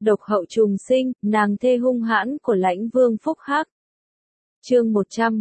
độc hậu trùng sinh, nàng thê hung hãn của Lãnh Vương Phúc Hắc. Chương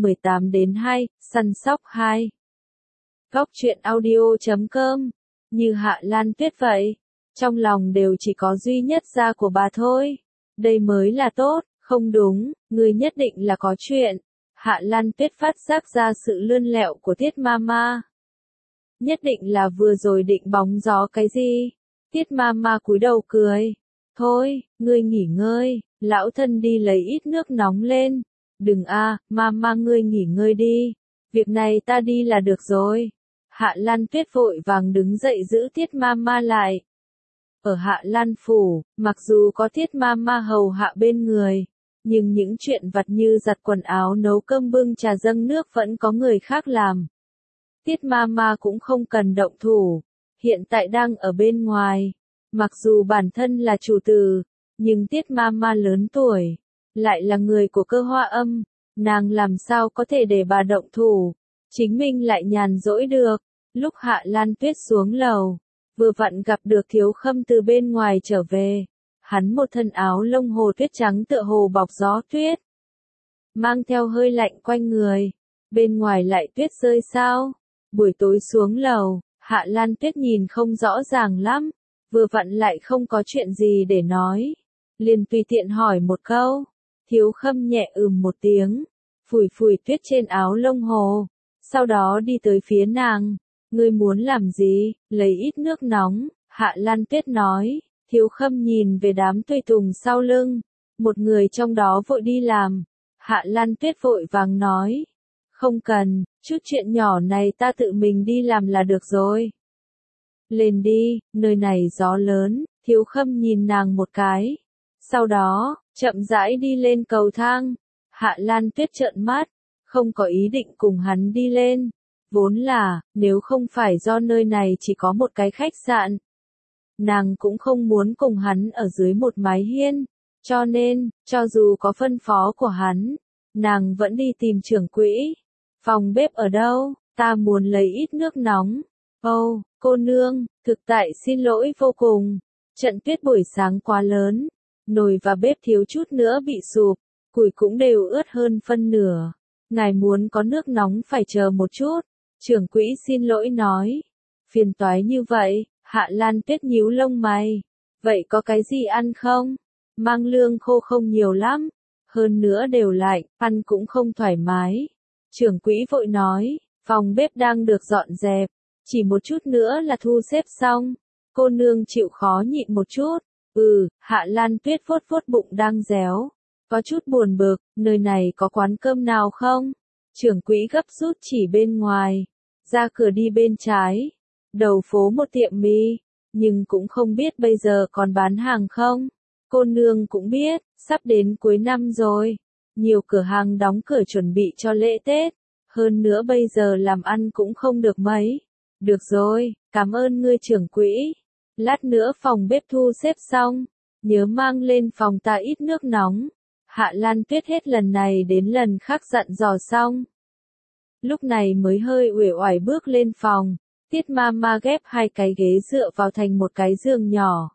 118-2, săn sóc 2. Góc truyện audio.com. Như Hạ Lan Tuyết vậy, trong lòng đều chỉ có duy nhất gia của bà thôi. Đây mới là tốt, không đúng, người nhất định là có chuyện. Hạ Lan Tuyết phát giác ra sự lươn lẹo của Tiết Mama. Nhất định là vừa rồi định bóng gió cái gì. Tiết Mama cúi đầu cười. Thôi, ngươi nghỉ ngơi, lão thân đi lấy ít nước nóng lên. Đừng Mama ngươi nghỉ ngơi đi. Việc này ta đi là được rồi. Hạ Lan Tuyết vội vàng đứng dậy giữ Tiết Mama lại. Ở Hạ Lan Phủ, mặc dù có Tiết Mama hầu hạ bên người, nhưng những chuyện vặt như giặt quần áo, nấu cơm, bưng trà, dâng nước vẫn có người khác làm. Tiết Mama cũng không cần động thủ, hiện tại đang ở bên ngoài. Mặc dù bản thân là chủ tử, nhưng Tiết Mama lớn tuổi, lại là người của Cơ Hoa Âm, nàng làm sao có thể để bà động thủ, chính mình lại nhàn rỗi được. Lúc Hạ Lan Tuyết xuống lầu, vừa vặn gặp được Thiếu Khâm từ bên ngoài trở về. Hắn một thân áo lông hồ tuyết trắng tựa hồ bọc gió tuyết, mang theo hơi lạnh quanh người. Bên ngoài lại tuyết rơi sao? Buổi tối xuống lầu, Hạ Lan Tuyết nhìn không rõ ràng lắm, vừa vặn lại không có chuyện gì để nói, liền tùy tiện hỏi một câu. Thiếu Khâm nhẹ một tiếng, phủi phủi tuyết trên áo lông hồ, sau đó đi tới phía nàng. Ngươi muốn làm gì? Lấy ít nước nóng, Hạ Lan Tuyết nói. Thiếu Khâm nhìn về đám tùy tùng sau lưng, một người trong đó vội đi làm. Hạ Lan Tuyết vội vàng nói, không cần, chút chuyện nhỏ này ta tự mình đi làm là được rồi. Lên đi, nơi này gió lớn. Thiếu Khâm nhìn nàng một cái, sau đó chậm rãi đi lên cầu thang. Hạ Lan Tuyết trợn mắt, không có ý định cùng hắn đi lên. Vốn là, nếu không phải do nơi này chỉ có một cái khách sạn, nàng cũng không muốn cùng hắn ở dưới một mái hiên, cho nên, cho dù có phân phó của hắn, nàng vẫn đi tìm trưởng quỹ. Phòng bếp ở đâu? Ta muốn lấy ít nước nóng. Cô nương, thực tại xin lỗi vô cùng. Trận tuyết buổi sáng quá lớn, nồi và bếp thiếu chút nữa bị sụp, củi cũng đều ướt hơn phân nửa. Ngài muốn có nước nóng phải chờ một chút. Trưởng quỹ xin lỗi nói. Phiền toái như vậy. Hạ Lan Tuyết nhíu lông mày. Vậy có cái gì ăn không? Mang lương khô không nhiều lắm. Hơn nữa đều lạnh, ăn cũng không thoải mái. Trưởng quỹ vội nói, phòng bếp đang được dọn dẹp. Chỉ một chút nữa là thu xếp xong. Cô nương chịu khó nhịn một chút. Hạ Lan Tuyết vuốt vuốt bụng đang réo. Có chút buồn bực, nơi này có quán cơm nào không? Trưởng quỹ gấp rút chỉ bên ngoài. Ra cửa đi bên trái. Đầu phố một tiệm mì, nhưng cũng không biết bây giờ còn bán hàng không. Cô nương cũng biết, sắp đến cuối năm rồi. Nhiều cửa hàng đóng cửa chuẩn bị cho lễ Tết. Hơn nữa bây giờ làm ăn cũng không được mấy. Được rồi, cảm ơn ngươi trưởng quỹ. Lát nữa phòng bếp thu xếp xong, nhớ mang lên phòng ta ít nước nóng. Hạ Lan Tuyết hết lần này đến lần khác dặn dò xong. Lúc này mới hơi uể oải bước lên phòng. Tiết Mama ghép hai cái ghế dựa vào thành một cái giường nhỏ.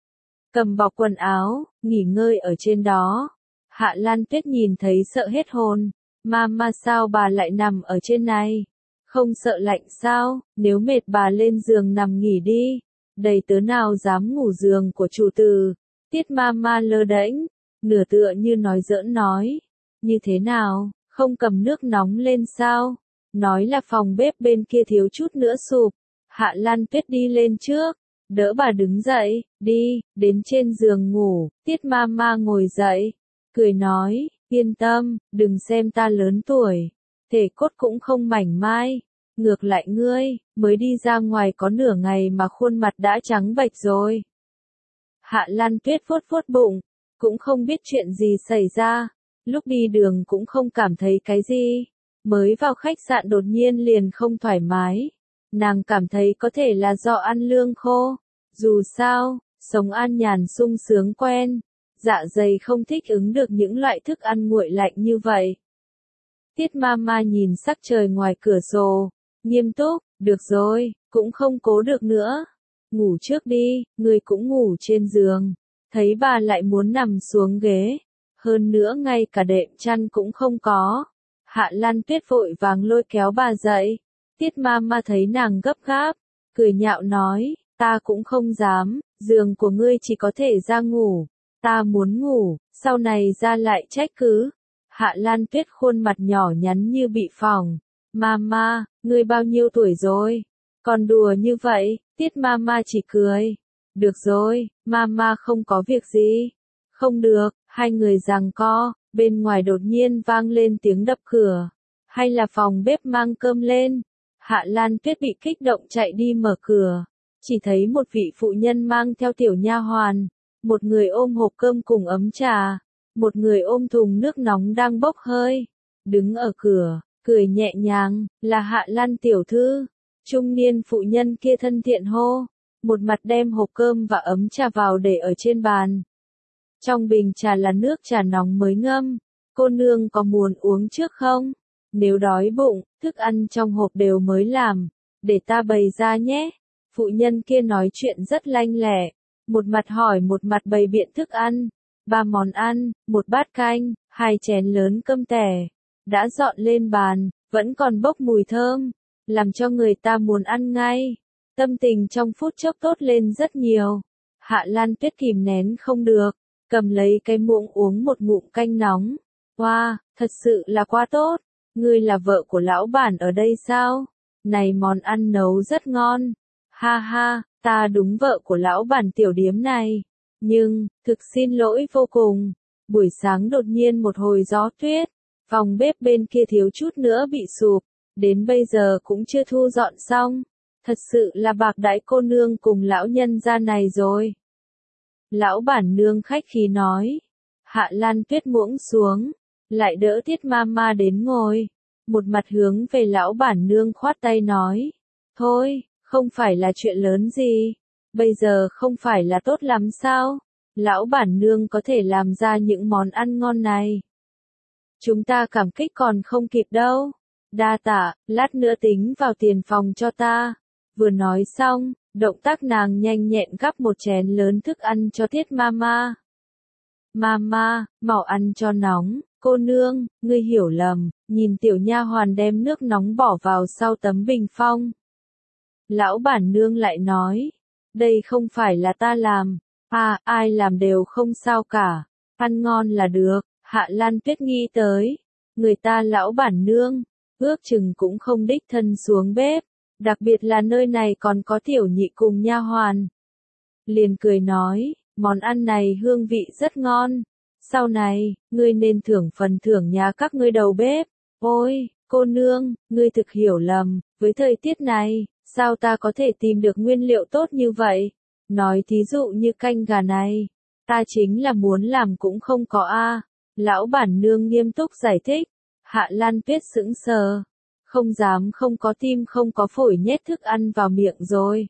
Cầm bọc quần áo, nghỉ ngơi ở trên đó. Hạ Lan Tuyết nhìn thấy sợ hết hồn. Mama sao bà lại nằm ở trên này? Không sợ lạnh sao? Nếu mệt bà lên giường nằm nghỉ đi. Đầy tớ nào dám ngủ giường của chủ tử. Tiết Mama lơ đễnh, nửa tựa như nói giỡn nói. Như thế nào, không cầm nước nóng lên sao? Nói là phòng bếp bên kia thiếu chút nữa sụp. Hạ Lan Tuyết đi lên trước, đỡ bà đứng dậy, đi, đến trên giường ngủ. Tiết Mama ngồi dậy, cười nói, yên tâm, đừng xem ta lớn tuổi, thể cốt cũng không mảnh mai. Ngược lại ngươi, mới đi ra ngoài có nửa ngày mà khuôn mặt đã trắng bệch rồi. Hạ Lan Tuyết vuốt vuốt bụng, cũng không biết chuyện gì xảy ra. Lúc đi đường cũng không cảm thấy cái gì. Mới vào khách sạn đột nhiên liền không thoải mái. Nàng cảm thấy có thể là do ăn lương khô. Dù sao, sống an nhàn sung sướng quen. Dạ dày không thích ứng được những loại thức ăn nguội lạnh như vậy. Tiết Mama nhìn sắc trời ngoài cửa sổ. Nghiêm túc, được rồi, cũng không cố được nữa. Ngủ trước đi, ngươi cũng ngủ trên giường. thấy bà lại muốn nằm xuống ghế. Hơn nữa ngay cả đệm chăn cũng không có. Hạ Lan Tuyết vội vàng lôi kéo bà dậy. Tiết Mama thấy nàng gấp gáp, cười nhạo nói, ta cũng không dám, giường của ngươi chỉ có thể ra ngủ. Ta muốn ngủ, sau này ra lại trách cứ. Hạ Lan Tuyết khuôn mặt nhỏ nhắn như bị phỏng. Mama, ngươi bao nhiêu tuổi rồi? Còn đùa như vậy, Tiết Mama chỉ cười. Được rồi, Mama không có việc gì. Không được, hai người giằng co, bên ngoài đột nhiên vang lên tiếng đập cửa. Hay là phòng bếp mang cơm lên? Hạ Lan Tuyết bị kích động chạy đi mở cửa. Chỉ thấy một vị phụ nhân mang theo tiểu nha hoàn. Một người ôm hộp cơm cùng ấm trà. Một người ôm thùng nước nóng đang bốc hơi. Đứng ở cửa, cười nhẹ nhàng, là Hạ Lan tiểu thư. Trung niên phụ nhân kia thân thiện hô. Một mặt đem hộp cơm và ấm trà vào để ở trên bàn. Trong bình trà là nước trà nóng mới ngâm. Cô nương có muốn uống trước không? Nếu đói bụng, thức ăn trong hộp đều mới làm. Để ta bày ra nhé. Phụ nhân kia nói chuyện rất lanh lẹ. Một mặt hỏi một mặt bày biện thức ăn. 3 món ăn, 1 bát canh, 2 chén lớn cơm tẻ. Đã dọn lên bàn, vẫn còn bốc mùi thơm. Làm cho người ta muốn ăn ngay. Tâm tình trong phút chốc tốt lên rất nhiều. Hạ Lan Tuyết kìm nén không được. Cầm lấy cái muỗng uống một ngụm canh nóng. Wow, thật sự là quá tốt. Ngươi là vợ của lão bản ở đây sao? Này món ăn nấu rất ngon. Ha ha, ta đúng vợ của lão bản tiểu điếm này. Nhưng, thực xin lỗi vô cùng. Buổi sáng đột nhiên một hồi gió tuyết. Phòng bếp bên kia thiếu chút nữa bị sụp. Đến bây giờ cũng chưa thu dọn xong. Thật sự là bạc đãi cô nương cùng lão nhân gia này rồi. Lão bản nương khách khí nói. Hạ Lan Tuyết muỗng xuống. Lại đỡ Tiết Mama đến ngồi. Một mặt hướng về lão bản nương khoát tay nói. Thôi, không phải là chuyện lớn gì. Bây giờ không phải là tốt lắm sao? Lão bản nương có thể làm ra những món ăn ngon này. Chúng ta cảm kích còn không kịp đâu. Đa tạ, lát nữa tính vào tiền phòng cho ta. Vừa nói xong, động tác nàng nhanh nhẹn gắp một chén lớn thức ăn cho Tiết Mama. Mama, mau ăn cho nóng, cô nương, ngươi hiểu lầm, nhìn tiểu nha hoàn đem nước nóng bỏ vào sau tấm bình phong. Lão bản nương lại nói, đây không phải là ta làm, ai làm đều không sao cả, ăn ngon là được. Hạ Lan Tuyết nghĩ tới, người ta lão bản nương, ước chừng cũng không đích thân xuống bếp, đặc biệt là nơi này còn có tiểu nhị cùng nha hoàn. Liền cười nói, món ăn này hương vị rất ngon, sau này, ngươi nên thưởng phần thưởng nhà các ngươi đầu bếp. Ôi, cô nương, ngươi thực hiểu lầm, với thời tiết này, sao ta có thể tìm được nguyên liệu tốt như vậy? Nói thí dụ như canh gà này, ta chính là muốn làm cũng không có a. Lão bản nương nghiêm túc giải thích. Hạ Lan Tuyết sững sờ, không dám không có tim không có phổi nhét thức ăn vào miệng rồi.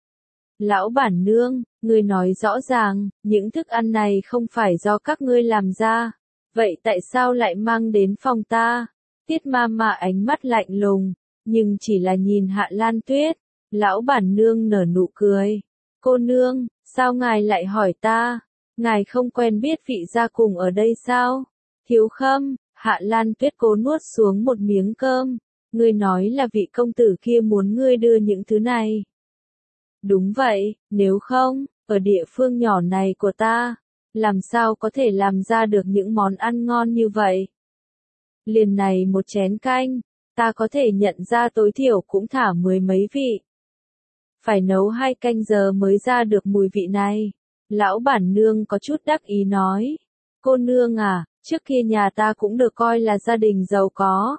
Lão bản nương, ngươi nói rõ ràng, những thức ăn này không phải do các ngươi làm ra. Vậy tại sao lại mang đến phòng ta? Tiết Mama ánh mắt lạnh lùng, nhưng chỉ là nhìn Hạ Lan Tuyết. Lão bản nương nở nụ cười. Cô nương, sao ngài lại hỏi ta? Ngài không quen biết vị gia cùng ở đây sao? Thiếu Khâm, Hạ Lan Tuyết cố nuốt xuống một miếng cơm. Ngươi nói là vị công tử kia muốn ngươi đưa những thứ này. Đúng vậy, nếu không, ở địa phương nhỏ này của ta, làm sao có thể làm ra được những món ăn ngon như vậy? Liền này một chén canh, ta có thể nhận ra tối thiểu cũng thả 10 mấy vị. Phải nấu 2 canh giờ mới ra được mùi vị này. Lão bản nương có chút đắc ý nói. Cô nương à, trước kia nhà ta cũng được coi là gia đình giàu có.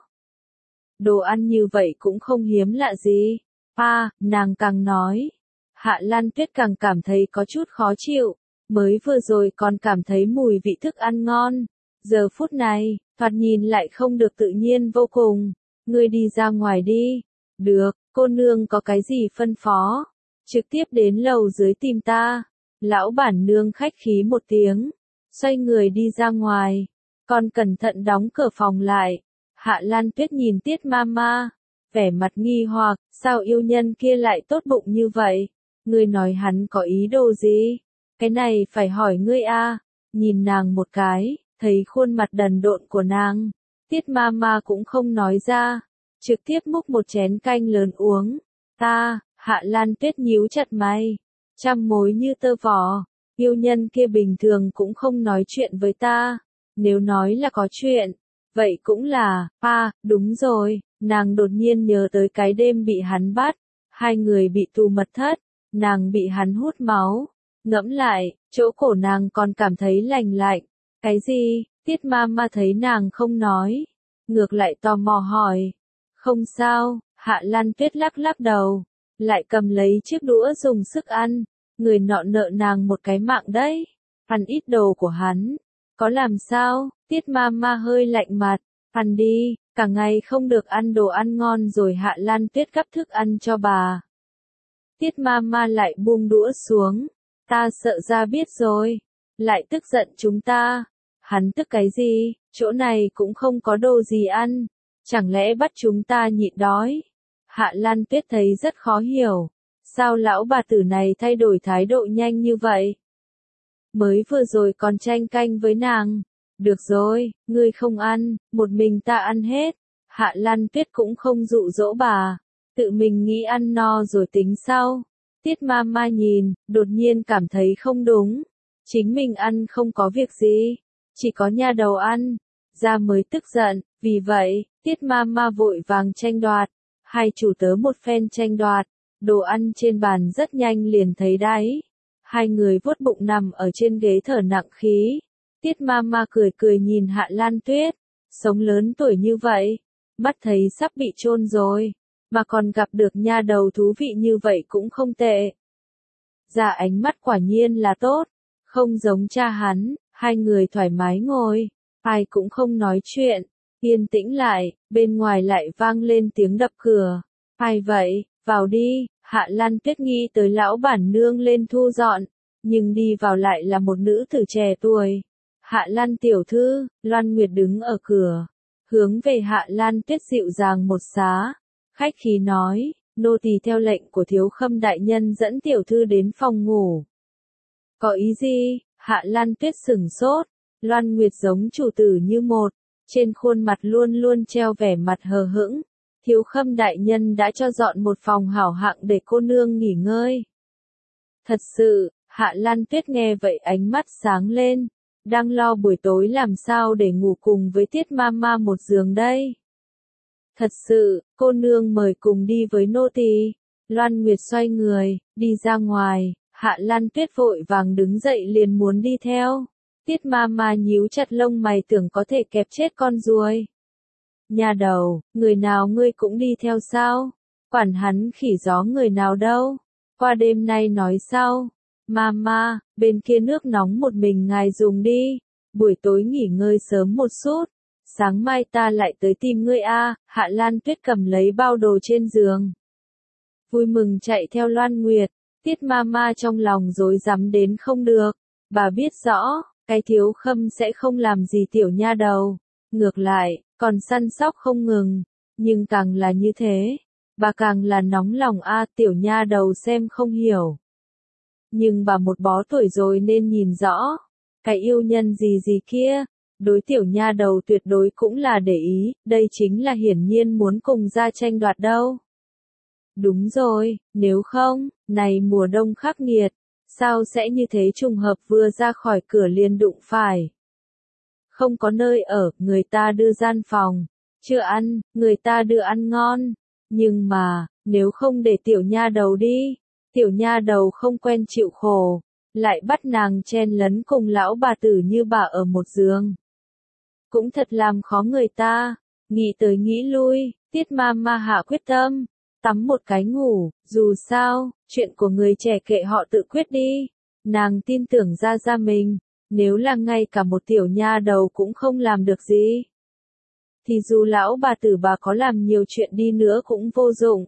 Đồ ăn như vậy cũng không hiếm lạ gì. Nàng càng nói. Hạ Lan Tuyết càng cảm thấy có chút khó chịu. Mới vừa rồi còn cảm thấy mùi vị thức ăn ngon. Giờ phút này, thoạt nhìn lại không được tự nhiên vô cùng. Ngươi đi ra ngoài đi. Được, cô nương có cái gì phân phó? Trực tiếp đến lầu dưới tìm ta. Lão bản nương khách khí một tiếng. Xoay người đi ra ngoài. Còn cẩn thận đóng cửa phòng lại. Hạ Lan Tuyết nhìn Tiết Mama. Vẻ mặt nghi hoặc, sao yêu nhân kia lại tốt bụng như vậy? Ngươi nói hắn có ý đồ gì? Cái này phải hỏi ngươi a. Nhìn nàng một cái, thấy khuôn mặt đần độn của nàng, Tiết Mama cũng không nói ra, trực tiếp múc một chén canh lớn uống. Ta, Hạ Lan Tuyết nhíu chặt mày, trăm mối như tơ vò, yêu nhân kia bình thường cũng không nói chuyện với ta, nếu nói là có chuyện, vậy cũng là, đúng rồi, nàng đột nhiên nhớ tới cái đêm bị hắn bắt, hai người bị tù mật thất, nàng bị hắn hút máu, ngẫm lại, chỗ cổ nàng còn cảm thấy lành lạnh, cái gì, Tiết Mama thấy nàng không nói, ngược lại tò mò hỏi, không sao, Hạ Lan Tuyết lắc lắc đầu, lại cầm lấy chiếc đũa dùng sức ăn, người nọ nợ nàng một cái mạng đấy, ăn ít đồ của hắn, có làm sao, Tiết Mama hơi lạnh mặt, ăn đi, cả ngày không được ăn đồ ăn ngon rồi Hạ Lan Tuyết gắp thức ăn cho bà. Tiết Mama lại buông đũa xuống, ta sợ ra biết rồi, lại tức giận chúng ta, hắn tức cái gì, chỗ này cũng không có đồ gì ăn, chẳng lẽ bắt chúng ta nhịn đói. Hạ Lan Tuyết thấy rất khó hiểu, sao lão bà tử này thay đổi thái độ nhanh như vậy? Mới vừa rồi còn tranh canh với nàng, được rồi, ngươi không ăn, một mình ta ăn hết. Hạ Lan Tuyết cũng không dụ dỗ bà, tự mình nghĩ ăn no rồi tính sau. Tiết Mama nhìn, đột nhiên cảm thấy không đúng, chính mình ăn không có việc gì, chỉ có nha đầu ăn, ra mới tức giận, vì vậy, Tiết Mama vội vàng tranh đoạt, hai chủ tớ một phen tranh đoạt, đồ ăn trên bàn rất nhanh liền thấy đáy, hai người vuốt bụng nằm ở trên ghế thở nặng khí, Tiết Mama cười cười nhìn Hạ Lan Tuyết, sống lớn tuổi như vậy, mắt thấy sắp bị chôn rồi, mà còn gặp được nha đầu thú vị như vậy cũng không tệ. Dạ ánh mắt quả nhiên là tốt, không giống cha hắn, hai người thoải mái ngồi, ai cũng không nói chuyện, yên tĩnh lại, bên ngoài lại vang lên tiếng đập cửa. Ai vậy, vào đi, Hạ Lan Tuyết nghĩ tới lão bản nương lên thu dọn, nhưng đi vào lại là một nữ tử trẻ tuổi. Hạ Lan tiểu thư, Loan Nguyệt đứng ở cửa, hướng về Hạ Lan Tuyết dịu dàng một xá, khách khí nói, nô tỳ theo lệnh của Thiếu Khâm đại nhân dẫn tiểu thư đến phòng ngủ. Có ý gì? Hạ Lan Tuyết sửng sốt, Loan Nguyệt giống chủ tử như một, trên khuôn mặt luôn luôn treo vẻ mặt hờ hững. Thiếu Khâm đại nhân đã cho dọn một phòng hảo hạng để cô nương nghỉ ngơi. Thật sự, Hạ Lan Tuyết nghe vậy ánh mắt sáng lên, đang lo buổi tối làm sao để ngủ cùng với Tiết Mama một giường đây. Thật sự, cô nương mời cùng đi với nô tỳ. Loan Nguyệt xoay người, đi ra ngoài, Hạ Lan Tuyết vội vàng đứng dậy liền muốn đi theo. Tiết Mama nhíu chặt lông mày tưởng có thể kẹp chết con ruồi. Nhà đầu, người nào ngươi cũng đi theo sao? Quản hắn khỉ gió người nào đâu? Qua đêm nay nói sau. Mama, bên kia nước nóng một mình ngài dùng đi. Buổi tối nghỉ ngơi sớm một chút. Sáng mai ta lại tới tìm ngươi a. Hạ Lan Tuyết cầm lấy bao đồ trên giường, vui mừng chạy theo Loan Nguyệt. Tiết Mama trong lòng rối rắm đến không được. Bà biết rõ, cái Thiếu Khâm sẽ không làm gì tiểu nha đầu. Ngược lại, còn săn sóc không ngừng. Nhưng càng là như thế, bà càng là nóng lòng tiểu nha đầu xem không hiểu. Nhưng bà một bó tuổi rồi nên nhìn rõ. Cái yêu nhân gì gì kia, đối tiểu nha đầu tuyệt đối cũng là để ý, đây chính là hiển nhiên muốn cùng ra tranh đoạt đâu. Đúng rồi, nếu không, này mùa đông khắc nghiệt, sao sẽ như thế trùng hợp vừa ra khỏi cửa liền đụng phải. Không có nơi ở, người ta đưa gian phòng, chưa ăn, người ta đưa ăn ngon, nhưng mà, nếu không để tiểu nha đầu đi, tiểu nha đầu không quen chịu khổ, lại bắt nàng chen lấn cùng lão bà tử như bà ở một giường. Cũng thật làm khó người ta, nghĩ tới nghĩ lui, Tiết Mama hạ quyết tâm, tắm một cái ngủ, dù sao, chuyện của người trẻ kệ họ tự quyết đi, nàng tin tưởng ra mình, nếu là ngay cả một tiểu nha đầu cũng không làm được gì, thì dù lão bà tử bà có làm nhiều chuyện đi nữa cũng vô dụng.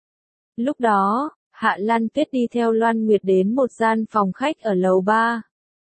Lúc đó, Hạ Lan Tuyết đi theo Loan Nguyệt đến một gian phòng khách ở lầu 3.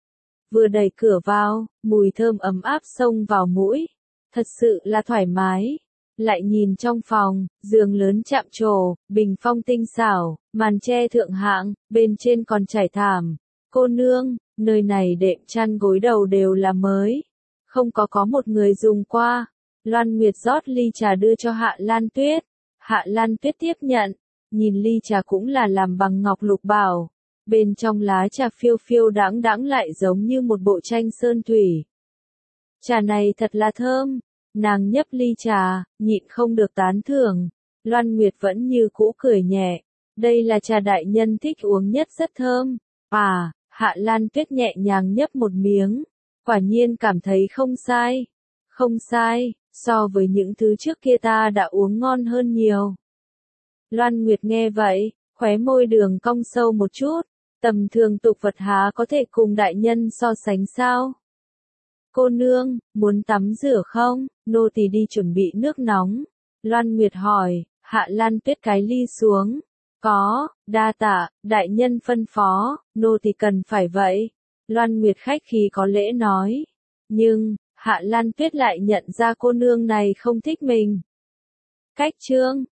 Vừa đẩy cửa vào, mùi thơm ấm áp xông vào mũi, thật sự là thoải mái. Lại nhìn trong phòng, giường lớn chạm trổ, bình phong tinh xảo, màn tre thượng hạng, bên trên còn trải thảm, Cô nương, nơi này đệm chăn gối đầu đều là mới. Không có một người dùng qua. Loan Nguyệt rót ly trà đưa cho Hạ Lan Tuyết. Hạ Lan Tuyết tiếp nhận. Nhìn ly trà cũng là làm bằng ngọc lục bảo. Bên trong lá trà phiêu phiêu đãng đãng lại giống như một bộ tranh sơn thủy. Trà này thật là thơm. Nàng nhấp ly trà, nhịn không được tán thưởng. Loan Nguyệt vẫn như cũ cười nhẹ. Đây là trà đại nhân thích uống nhất, rất thơm. À, Hạ Lan Tuyết nhẹ nhàng nhấp một miếng. Quả nhiên cảm thấy không sai. Không sai, so với những thứ trước kia ta đã uống ngon hơn nhiều. Loan Nguyệt nghe vậy, khóe môi đường cong sâu một chút. Tầm thường tục vật há có thể cùng đại nhân so sánh sao? Cô nương, muốn tắm rửa không? Nô tỳ đi chuẩn bị nước nóng. Loan Nguyệt hỏi. Hạ Lan Tuyết cái ly xuống. Có, đa tạ, đại nhân phân phó, nô tỳ cần phải vậy. Loan Nguyệt khách khí có lễ nói. Nhưng, Hạ Lan Tuyết lại nhận ra cô nương này không thích mình. Cách chương